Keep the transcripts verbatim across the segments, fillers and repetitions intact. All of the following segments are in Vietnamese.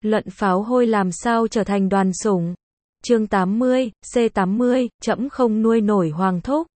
Luận pháo hôi làm sao trở thành đoàn sủng. Chương tám mươi, C tám mươi, trẫm không nuôi nổi Hoàng Thúc.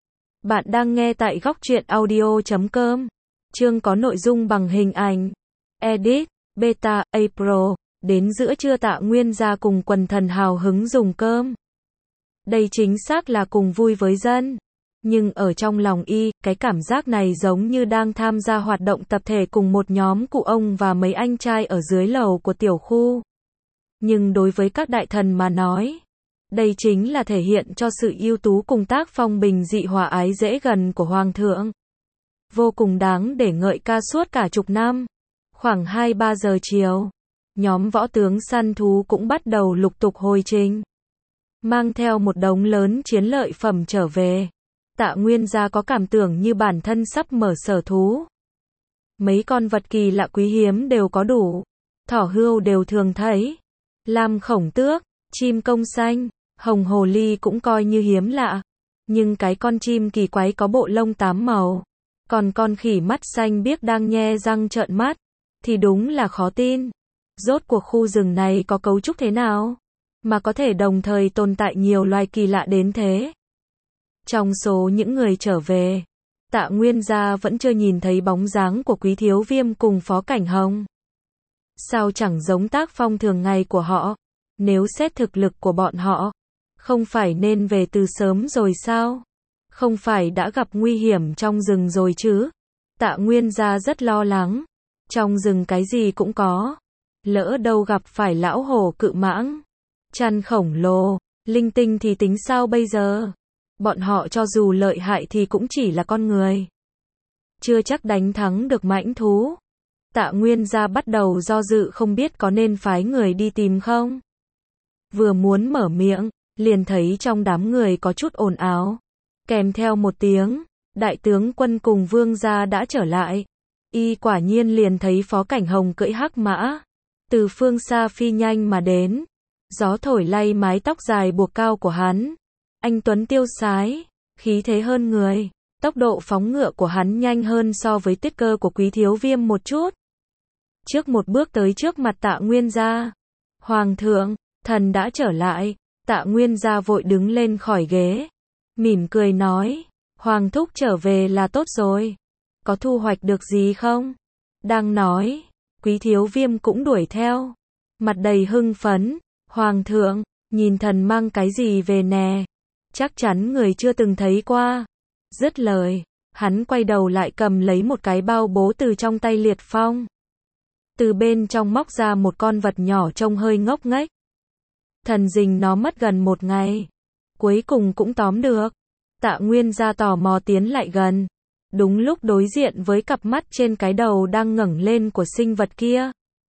Bạn đang nghe tại góc truyện audio chấm com. Chương có nội dung bằng hình ảnh. Edit, Beta, A Pro. Đến giữa trưa Tạ Nguyên gia cùng quần thần hào hứng dùng cơm. Đây chính xác là cùng vui với dân. Nhưng ở trong lòng y, cái cảm giác này giống như đang tham gia hoạt động tập thể cùng một nhóm cụ ông và mấy anh trai ở dưới lầu của tiểu khu. Nhưng đối với các đại thần mà nói, đây chính là thể hiện cho sự ưu tú cùng tác phong bình dị hòa ái dễ gần của Hoàng thượng. Vô cùng đáng để ngợi ca suốt cả chục năm. Khoảng hai ba giờ chiều, nhóm võ tướng săn thú cũng bắt đầu lục tục hồi trình. Mang theo một đống lớn chiến lợi phẩm trở về. Tạ Nguyên gia có cảm tưởng như bản thân sắp mở sở thú. Mấy con vật kỳ lạ quý hiếm đều có đủ. Thỏ hươu đều thường thấy. Lam khổng tước, chim công xanh, hồng hồ ly cũng coi như hiếm lạ. Nhưng cái con chim kỳ quái có bộ lông tám màu, còn con khỉ mắt xanh biếc đang nhe răng trợn mắt, thì đúng là khó tin. Rốt cuộc khu rừng này có cấu trúc thế nào, mà có thể đồng thời tồn tại nhiều loài kỳ lạ đến thế? Trong số những người trở về, Tạ Nguyên gia vẫn chưa nhìn thấy bóng dáng của Quý Thiếu Viêm cùng Phó Cảnh Hồng. Sao chẳng giống tác phong thường ngày của họ? Nếu xét thực lực của bọn họ, không phải nên về từ sớm rồi sao? Không phải đã gặp nguy hiểm trong rừng rồi chứ? Tạ Nguyên gia rất lo lắng. Trong rừng cái gì cũng có. Lỡ đâu gặp phải lão hổ cự mãng, chăn khổng lồ, linh tinh thì tính sao bây giờ? Bọn họ cho dù lợi hại thì cũng chỉ là con người. Chưa chắc đánh thắng được mãnh thú. Tạ Nguyên gia bắt đầu do dự không biết có nên phái người đi tìm không. Vừa muốn mở miệng, liền thấy trong đám người có chút ồn ào. Kèm theo một tiếng, đại tướng quân cùng vương gia đã trở lại. Y quả nhiên liền thấy Phó Cảnh Hồng cưỡi hắc mã, từ phương xa phi nhanh mà đến. Gió thổi lay mái tóc dài buộc cao của hắn. Anh tuấn tiêu sái, khí thế hơn người. Tốc độ phóng ngựa của hắn nhanh hơn so với tiết cơ của Quý Thiếu Viêm một chút. Trước một bước tới trước mặt Tạ Nguyên gia. Hoàng thượng, thần đã trở lại. Tạ Nguyên gia vội đứng lên khỏi ghế, mỉm cười nói, Hoàng thúc trở về là tốt rồi. Có thu hoạch được gì không? Đang nói, Quý Thiếu Viêm cũng đuổi theo, mặt đầy hưng phấn. Hoàng thượng, nhìn thần mang cái gì về nè? Chắc chắn người chưa từng thấy qua. Dứt lời, hắn quay đầu lại cầm lấy một cái bao bố từ trong tay Liệt Phong. Từ bên trong móc ra một con vật nhỏ trông hơi ngốc nghếch. Thần rình nó mất gần một ngày, cuối cùng cũng tóm được. Tạ Nguyên gia tò mò tiến lại gần, đúng lúc đối diện với cặp mắt trên cái đầu đang ngẩng lên của sinh vật kia.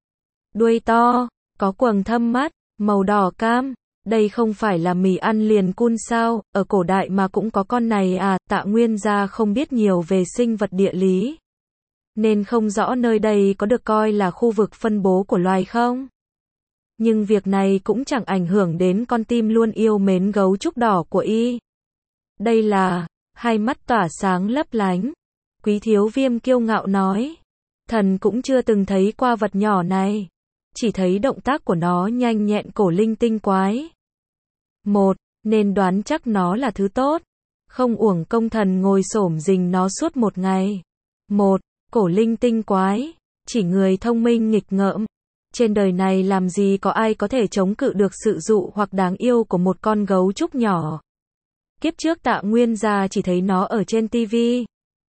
Đuôi to, có quầng thâm mắt, màu đỏ cam. Đây không phải là mì ăn liền cun sao? Ở cổ đại mà cũng có con này à? Tạ Nguyên gia không biết nhiều về sinh vật địa lý, nên không rõ nơi đây có được coi là khu vực phân bố của loài không. Nhưng việc này cũng chẳng ảnh hưởng đến con tim luôn yêu mến gấu trúc đỏ của y. Đây là, hai mắt tỏa sáng lấp lánh. Quý Thiếu Viêm kiêu ngạo nói, thần cũng chưa từng thấy qua vật nhỏ này. Chỉ thấy động tác của nó nhanh nhẹn cổ linh tinh quái. Một, nên đoán chắc nó là thứ tốt. Không uổng công thần ngồi xổm rình nó suốt một ngày. Một, cổ linh tinh quái, chỉ người thông minh nghịch ngợm. Trên đời này làm gì có ai có thể chống cự được sự dụ hoặc đáng yêu của một con gấu trúc nhỏ. Kiếp trước Tạ Nguyên gia chỉ thấy nó ở trên tivi.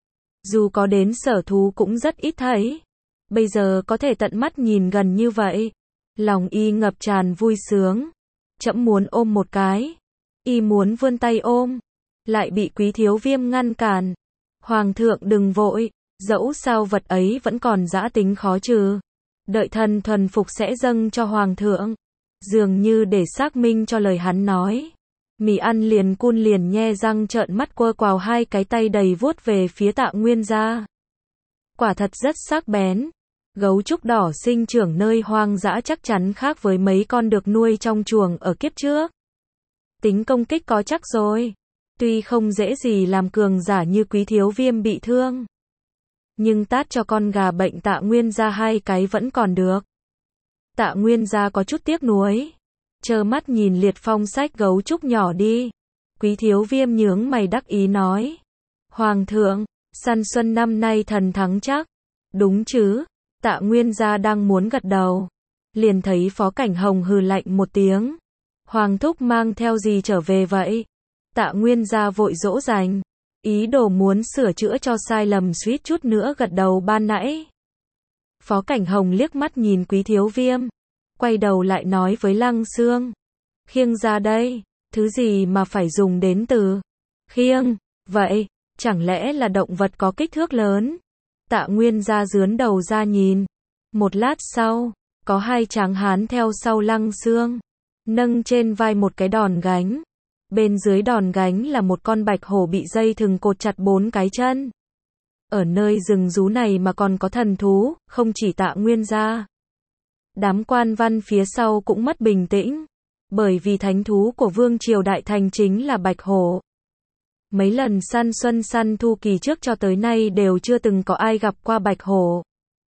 Dù có đến sở thú cũng rất ít thấy. Bây giờ có thể tận mắt nhìn gần như vậy. Lòng y ngập tràn vui sướng. Trẫm muốn ôm một cái. Y muốn vươn tay ôm, lại bị Quý Thiếu Viêm ngăn cản. Hoàng thượng đừng vội, dẫu sao vật ấy vẫn còn dã tính khó trừ. Đợi thần thuần phục sẽ dâng cho Hoàng thượng. Dường như để xác minh cho lời hắn nói, mì ăn liền cun liền nhe răng trợn mắt quơ quào hai cái tay đầy vuốt về phía Tạ Nguyên gia. Quả thật rất sắc bén. Gấu trúc đỏ sinh trưởng nơi hoang dã chắc chắn khác với mấy con được nuôi trong chuồng ở kiếp trước. Tính công kích có chắc rồi. Tuy không dễ gì làm cường giả như Quý Thiếu Viêm bị thương, nhưng tát cho con gà bệnh Tạ Nguyên gia hai cái vẫn còn được. Tạ Nguyên gia có chút tiếc nuối. Trơ mắt nhìn Liệt Phong xách gấu trúc nhỏ đi. Quý Thiếu Viêm nhướng mày đắc ý nói. Hoàng thượng, săn xuân năm nay thần thắng chắc. Đúng chứ? Tạ Nguyên gia đang muốn gật đầu. Liền thấy Phó Cảnh Hồng hừ lạnh một tiếng. Hoàng thúc mang theo gì trở về vậy? Tạ Nguyên gia vội dỗ dành. Ý đồ muốn sửa chữa cho sai lầm suýt chút nữa gật đầu ban nãy. Phó Cảnh Hồng liếc mắt nhìn Quý Thiếu Viêm. Quay đầu lại nói với Lăng Xương. Khiêng ra đây. Thứ gì mà phải dùng đến từ khiêng? Vậy, chẳng lẽ là động vật có kích thước lớn? Tạ Nguyên gia dướn đầu ra nhìn. Một lát sau, có hai tráng hán theo sau Lăng Xương. Nâng trên vai một cái đòn gánh. Bên dưới đòn gánh là một con bạch hổ bị dây thừng cột chặt bốn cái chân. Ở nơi rừng rú này mà còn có thần thú, không chỉ Tạ Nguyên gia. Đám quan văn phía sau cũng mất bình tĩnh. Bởi vì thánh thú của Vương Triều Đại Thành chính là bạch hổ. Mấy lần săn xuân săn thu kỳ trước cho tới nay đều chưa từng có ai gặp qua bạch hổ.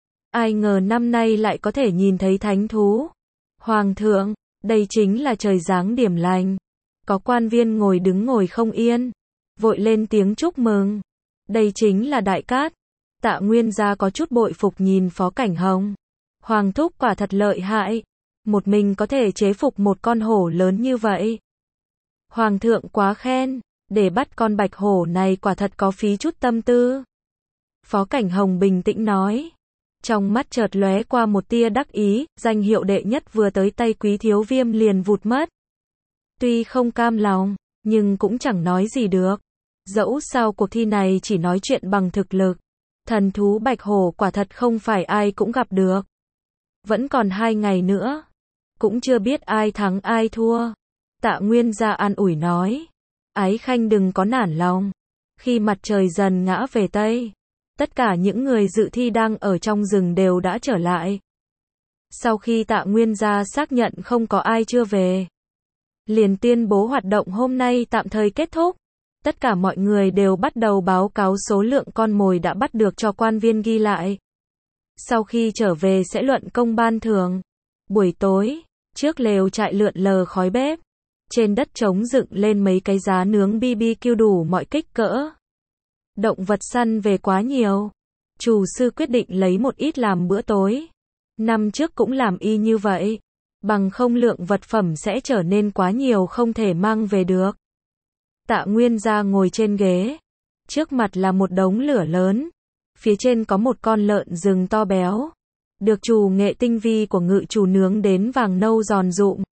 Ai ngờ năm nay lại có thể nhìn thấy thánh thú. Hoàng thượng, đây chính là trời giáng điểm lành. Có quan viên ngồi đứng ngồi không yên. Vội lên tiếng chúc mừng. Đây chính là đại cát. Tạ Nguyên gia có chút bội phục nhìn Phó Cảnh Hồng. Hoàng thúc quả thật lợi hại. Một mình có thể chế phục một con hổ lớn như vậy. Hoàng thượng quá khen. Để bắt con bạch hổ này quả thật có phí chút tâm tư. Phó Cảnh Hồng bình tĩnh nói. Trong mắt chợt lóe qua một tia đắc ý, danh hiệu đệ nhất vừa tới tay Quý Thiếu Viêm liền vụt mất. Tuy không cam lòng, nhưng cũng chẳng nói gì được. Dẫu sao cuộc thi này chỉ nói chuyện bằng thực lực. Thần thú bạch hổ quả thật không phải ai cũng gặp được. Vẫn còn hai ngày nữa. Cũng chưa biết ai thắng ai thua. Tạ Nguyên gia an ủi nói. Ái khanh đừng có nản lòng. Khi mặt trời dần ngã về Tây, tất cả những người dự thi đang ở trong rừng đều đã trở lại. Sau khi Tạ Nguyên gia xác nhận không có ai chưa về, liền tuyên bố hoạt động hôm nay tạm thời kết thúc. Tất cả mọi người đều bắt đầu báo cáo số lượng con mồi đã bắt được cho quan viên ghi lại. Sau khi trở về sẽ luận công ban thưởng. Buổi tối, trước lều trại lượn lờ khói bếp. Trên đất trống dựng lên mấy cái giá nướng bi bi kiu đủ mọi kích cỡ. Động vật săn về quá nhiều. Chủ sư quyết định lấy một ít làm bữa tối. Năm trước cũng làm y như vậy. Bằng không lượng vật phẩm sẽ trở nên quá nhiều không thể mang về được. Tạ Nguyên gia ngồi trên ghế. Trước mặt là một đống lửa lớn. Phía trên có một con lợn rừng to béo. Được chủ nghệ tinh vi của ngự chủ nướng đến vàng nâu giòn rụm.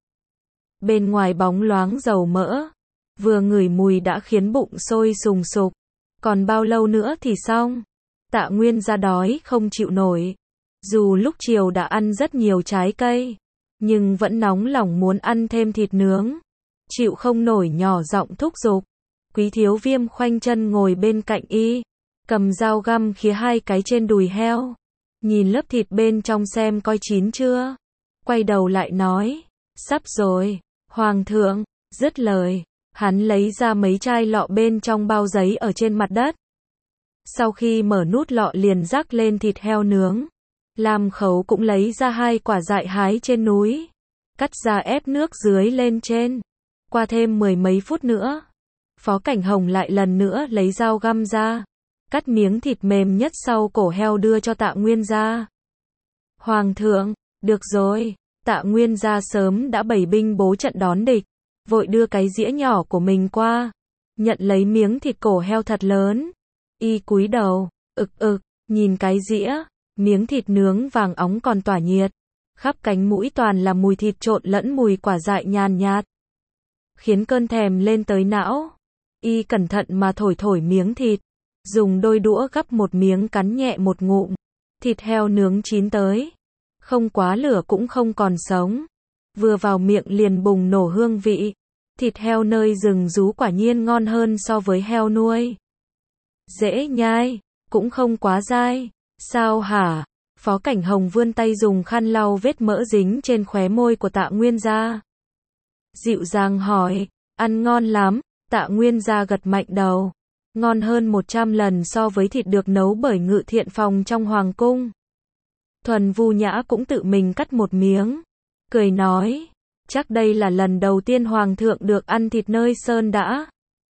Bên ngoài bóng loáng dầu mỡ. Vừa ngửi mùi đã khiến bụng sôi sùng sục. Còn bao lâu nữa thì xong? Tạ Nguyên gia đói không chịu nổi. Dù lúc chiều đã ăn rất nhiều trái cây, nhưng vẫn nóng lòng muốn ăn thêm thịt nướng. Chịu không nổi nhỏ giọng thúc giục. Quý Thiếu Viêm khoanh chân ngồi bên cạnh y. Cầm dao găm khía hai cái trên đùi heo. Nhìn lớp thịt bên trong xem coi chín chưa. Quay đầu lại nói. Sắp rồi, Hoàng thượng. Dứt lời, hắn lấy ra mấy chai lọ bên trong bao giấy ở trên mặt đất. Sau khi mở nút lọ liền rắc lên thịt heo nướng. Lam Khấu cũng lấy ra hai quả dại hái trên núi. Cắt ra ép nước dưới lên trên. Qua thêm mười mấy phút nữa, Phó Cảnh Hồng lại lần nữa lấy dao găm ra. Cắt miếng thịt mềm nhất sau cổ heo đưa cho Tạ Nguyên gia. Hoàng thượng, được rồi. Tạ Nguyên gia sớm đã bày binh bố trận đón địch. Vội đưa cái dĩa nhỏ của mình qua. Nhận lấy miếng thịt cổ heo thật lớn. Y cúi đầu, ực ực, nhìn cái dĩa. Miếng thịt nướng vàng óng còn tỏa nhiệt. Khắp cánh mũi toàn là mùi thịt trộn lẫn mùi quả dại nhàn nhạt. Khiến cơn thèm lên tới não. Y cẩn thận mà thổi thổi miếng thịt. Dùng đôi đũa gắp một miếng cắn nhẹ một ngụm. Thịt heo nướng chín tới. Không quá lửa cũng không còn sống. Vừa vào miệng liền bùng nổ hương vị. Thịt heo nơi rừng rú quả nhiên ngon hơn so với heo nuôi. Dễ nhai, cũng không quá dai. Sao hả? Phó Cảnh Hồng vươn tay dùng khăn lau vết mỡ dính trên khóe môi của Tạ Nguyên gia. Dịu dàng hỏi, ăn ngon lắm. Tạ Nguyên gia gật mạnh đầu. Ngon hơn một trăm lần so với thịt được nấu bởi Ngự Thiện Phòng trong hoàng cung. Thuần Vu Nhã cũng tự mình cắt một miếng. cười nói, chắc đây là lần đầu tiên Hoàng thượng được ăn thịt nơi sơn đã.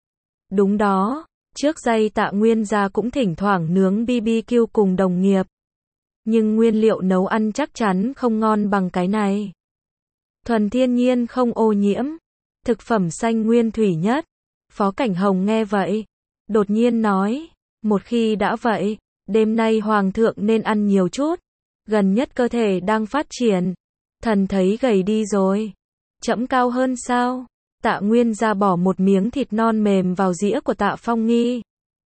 Đúng đó, trước đây Tạ Nguyên gia cũng thỉnh thoảng nướng bi bi kiu cùng đồng nghiệp. Nhưng nguyên liệu nấu ăn chắc chắn không ngon bằng cái này. Thuần thiên nhiên không ô nhiễm, thực phẩm xanh nguyên thủy nhất. Phó Cảnh Hồng nghe vậy, đột nhiên nói, một khi đã vậy, đêm nay Hoàng thượng nên ăn nhiều chút. Gần nhất cơ thể đang phát triển, thần thấy gầy đi rồi. Trẫm cao hơn sao? Tạ Nguyên gia bỏ một miếng thịt non mềm vào dĩa của Tạ Phong Nghi.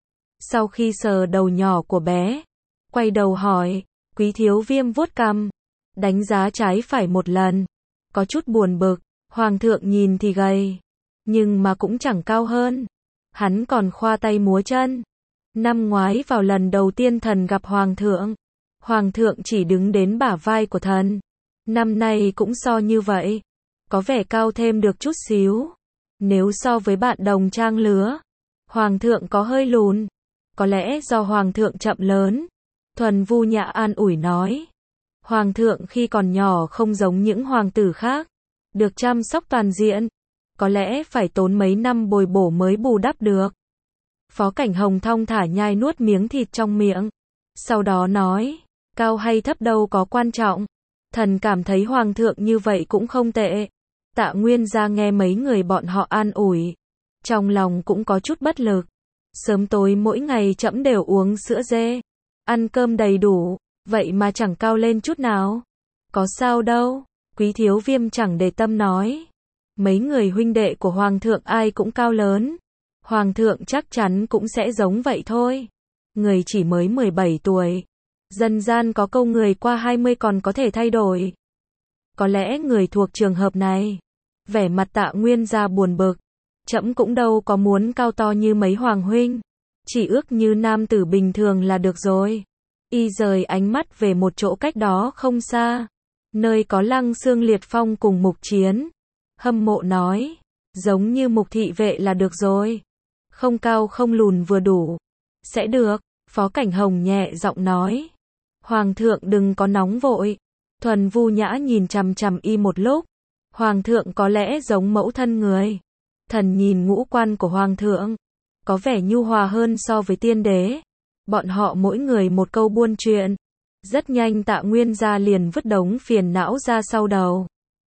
Sau khi sờ đầu nhỏ của bé, quay đầu hỏi, Quý Thiếu Viêm vuốt cằm, đánh giá trái phải một lần, có chút buồn bực, Hoàng thượng nhìn thì gầy, nhưng mà cũng chẳng cao hơn. Hắn còn khoa tay múa chân. Năm ngoái vào lần đầu tiên thần gặp Hoàng thượng, Hoàng thượng chỉ đứng đến bả vai của thần. Năm nay cũng so như vậy, có vẻ cao thêm được chút xíu. Nếu so với bạn đồng trang lứa, Hoàng thượng có hơi lùn. Có lẽ do Hoàng thượng chậm lớn. Thuần Vu Nhã an ủi nói. Hoàng thượng khi còn nhỏ không giống những hoàng tử khác, được chăm sóc toàn diện. Có lẽ phải tốn mấy năm bồi bổ mới bù đắp được. Phó Cảnh Hồng thong thả nhai nuốt miếng thịt trong miệng. Sau đó nói, cao hay thấp đâu có quan trọng. Thần cảm thấy Hoàng thượng như vậy cũng không tệ. Tạ Nguyên gia nghe mấy người bọn họ an ủi, trong lòng cũng có chút bất lực. Sớm tối mỗi ngày trẫm đều uống sữa dê, ăn cơm đầy đủ, vậy mà chẳng cao lên chút nào. Có sao đâu, Quý Thiếu Viêm chẳng để tâm nói. Mấy người huynh đệ của Hoàng thượng ai cũng cao lớn. Hoàng thượng chắc chắn cũng sẽ giống vậy thôi. Người chỉ mới mười bảy tuổi. Dân gian có câu người qua hai mươi còn có thể thay đổi. Có lẽ người thuộc trường hợp này. Vẻ mặt Tạ Nguyên gia buồn bực. Trẫm cũng đâu có muốn cao to như mấy hoàng huynh. Chỉ ước như nam tử bình thường là được rồi. Y rời ánh mắt về một chỗ cách đó không xa. Nơi có Lăng Xương Liệt Phong cùng Mục Chiến. Hâm mộ nói. Giống như Mục thị vệ là được rồi. Không cao không lùn vừa đủ. Sẽ được. Phó Cảnh Hồng nhẹ giọng nói. Hoàng thượng đừng có nóng vội. Thuần Vu Nhã nhìn chằm chằm y một lúc. Hoàng thượng có lẽ giống mẫu thân người. Thần nhìn ngũ quan của Hoàng thượng, có vẻ nhu hòa hơn so với tiên đế. Bọn họ mỗi người một câu buôn chuyện. Rất nhanh Tạ Nguyên gia liền vứt đống phiền não ra sau đầu.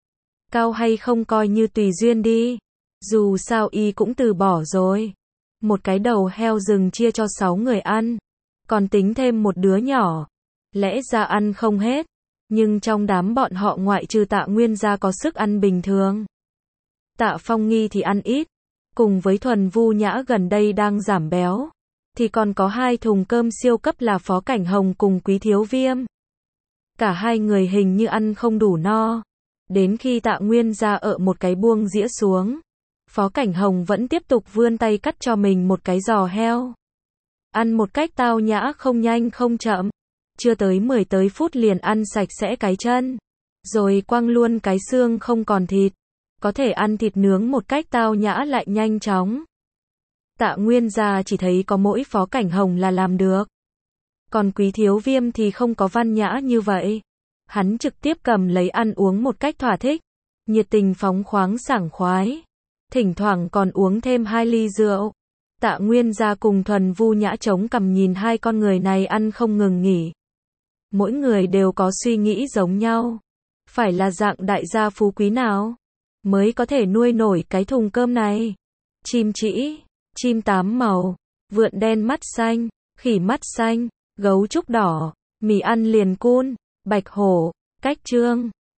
Cao hay không coi như tùy duyên đi. Dù sao y cũng từ bỏ rồi. Một cái đầu heo rừng chia cho sáu người ăn. Còn tính thêm một đứa nhỏ. Lẽ ra ăn không hết. Nhưng trong đám bọn họ ngoại trừ Tạ Nguyên gia có sức ăn bình thường. Tạ Phong Nghi thì ăn ít. Cùng với Thuần Vu Nhã gần đây đang giảm béo. Thì còn có hai thùng cơm siêu cấp là Phó Cảnh Hồng cùng Quý Thiếu Viêm. Cả hai người hình như ăn không đủ no. Đến khi Tạ Nguyên gia ở một cái buông dĩa xuống. Phó Cảnh Hồng vẫn tiếp tục vươn tay cắt cho mình một cái giò heo. Ăn một cách tao nhã không nhanh không chậm. Chưa tới mười tới phút liền ăn sạch sẽ cái chân. Rồi quăng luôn cái xương không còn thịt. Có thể ăn thịt nướng một cách tao nhã lại nhanh chóng. Tạ Nguyên gia chỉ thấy có mỗi Phó Cảnh Hồng là làm được. Còn Quý Thiếu Viêm thì không có văn nhã như vậy. Hắn trực tiếp cầm lấy ăn uống một cách thỏa thích. Nhiệt tình phóng khoáng sảng khoái. Thỉnh thoảng còn uống thêm hai ly rượu. Tạ Nguyên gia cùng Thuần Vu Nhã chống cằm nhìn hai con người này ăn không ngừng nghỉ. Mỗi người đều có suy nghĩ giống nhau. Phải là dạng đại gia phú quý nào mới có thể nuôi nổi cái thùng cơm này. Chim trĩ, chim tám màu, vượn đen mắt xanh, khỉ mắt xanh, gấu trúc đỏ, mì ăn liền cun, bạch hổ, cách trương.